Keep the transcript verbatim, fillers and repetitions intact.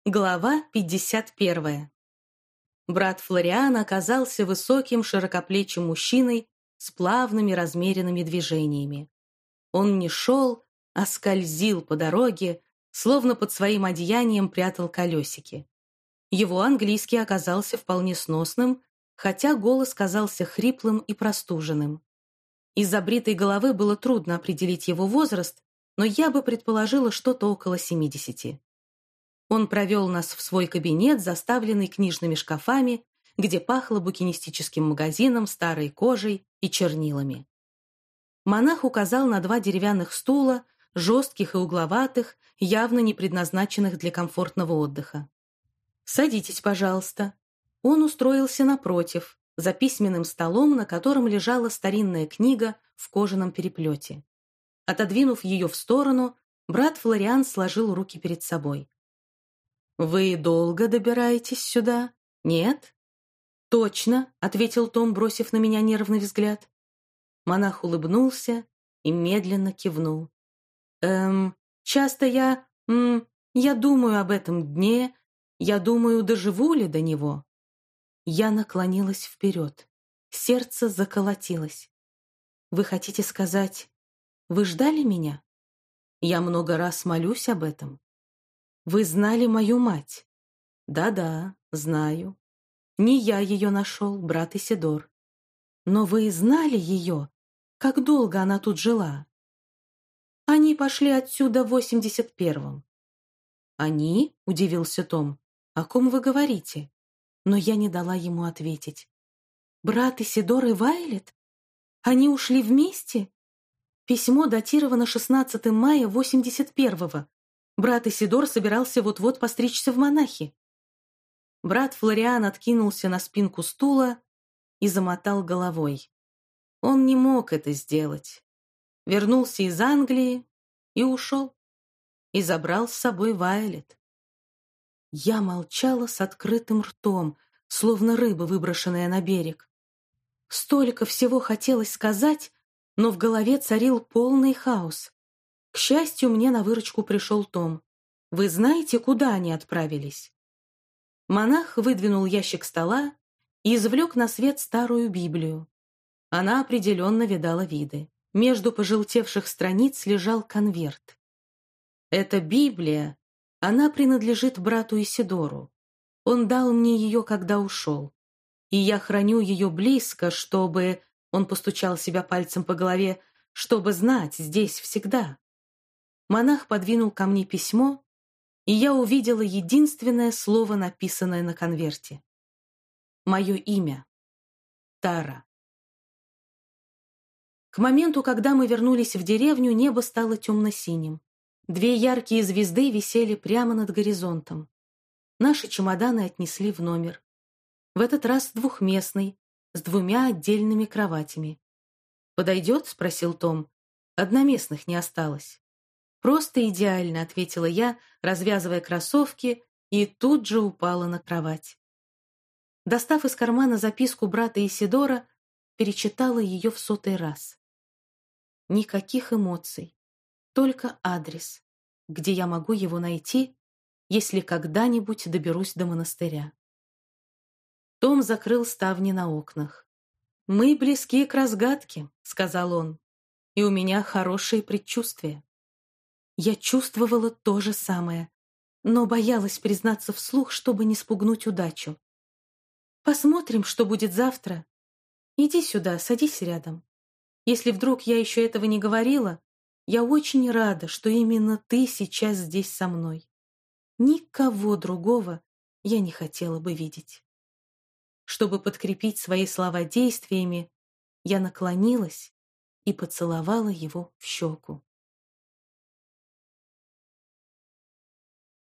Глава пятьдесят первая. Брат Флориана оказался высоким, широкоплечим мужчиной с плавными, размеренными движениями. Он не шел, а скользил по дороге, словно под своим одеянием прятал колесики. Его английский оказался вполне сносным, хотя голос казался хриплым и простуженным. Из-за бритой головы было трудно определить его возраст, но я бы предположила что-то около семидесяти. Он провел нас в свой кабинет, заставленный книжными шкафами, где пахло букинистическим магазином, старой кожей и чернилами. Монах указал на два деревянных стула, жестких и угловатых, явно не предназначенных для комфортного отдыха. «Садитесь, пожалуйста». Он устроился напротив, за письменным столом, на котором лежала старинная книга в кожаном переплете. Отодвинув ее в сторону, брат Флориан сложил руки перед собой. «Вы долго добираетесь сюда? Нет?» «Точно», — ответил Том, бросив на меня нервный взгляд. Монах улыбнулся и медленно кивнул. «Эм, часто я... М, я думаю об этом дне, я думаю, доживу ли до него?» Я наклонилась вперед. Сердце заколотилось. «Вы хотите сказать, вы ждали меня? Я много раз молюсь об этом. Вы знали мою мать?» «Да-да, знаю. Не я ее нашел, брат Исидор. Но вы знали ее? Как долго она тут жила?» «Они пошли отсюда в восемьдесят первом». «Они?» — удивился Том. «О ком вы говорите?» Но я не дала ему ответить. «Брат Исидор и Вайлет? Они ушли вместе?» Письмо датировано шестнадцатого мая восемьдесят первого. Брат Исидор собирался вот-вот постричься в монахи. Брат Флориан откинулся на спинку стула и замотал головой. Он не мог это сделать. Вернулся из Англии и ушел. И забрал с собой Вайлет. Я молчала с открытым ртом, словно рыба, выброшенная на берег. Столько всего хотелось сказать, но в голове царил полный хаос. К счастью, мне на выручку пришел Том. «Вы знаете, куда они отправились?» Монах выдвинул ящик стола и извлек на свет старую Библию. Она определенно видала виды. Между пожелтевших страниц лежал конверт. «Это Библия. Она принадлежит брату Исидору. Он дал мне ее, когда ушел. И я храню ее близко, чтобы...» Он постучал себя пальцем по голове, «чтобы знать здесь всегда». Монах подвинул ко мне письмо, и я увидела единственное слово, написанное на конверте. Мое имя. Тара. К моменту, когда мы вернулись в деревню, небо стало темно-синим. Две яркие звезды висели прямо над горизонтом. Наши чемоданы отнесли в номер. В этот раз двухместный, с двумя отдельными кроватями. «Подойдет?» — спросил Том. «Одноместных не осталось». «Просто идеально», — ответила я, развязывая кроссовки, и тут же упала на кровать. Достав из кармана записку брата Исидора, перечитала ее в сотый раз. Никаких эмоций, только адрес, где я могу его найти, если когда-нибудь доберусь до монастыря. Том закрыл ставни на окнах. «Мы близки к разгадке», — сказал он, — «и у меня хорошие предчувствия». Я чувствовала то же самое, но боялась признаться вслух, чтобы не спугнуть удачу. «Посмотрим, что будет завтра. Иди сюда, садись рядом. Если вдруг я еще этого не говорила, я очень рада, что именно ты сейчас здесь со мной. Никого другого я не хотела бы видеть». Чтобы подкрепить свои слова действиями, я наклонилась и поцеловала его в щеку.